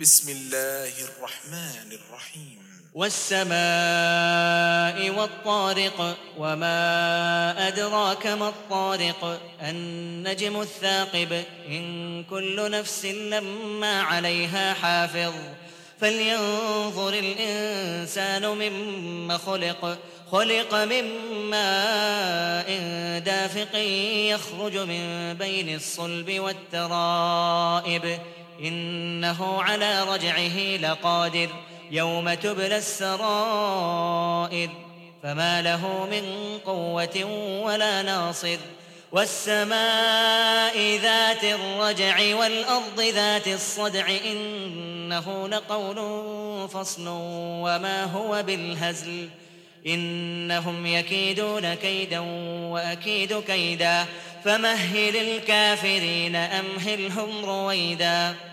بسم الله الرحمن الرحيم والسماء والطارق وما أدراك ما الطارق النجم الثاقب إن كل نفس لما عليها حافظ فلينظر الإنسان مما خلق من ماء دافق يخرج من بين الصلب والترائب إنه على رجعه لقادر يوم تبلى السرائر فما له من قوة ولا ناصر والسماء ذات الرجع والأرض ذات الصدع إنه لقول فصل وما هو بالهزل إنهم يكيدون كيدا وأكيد كيدا فمهل الكافرين أمهلهم رويدا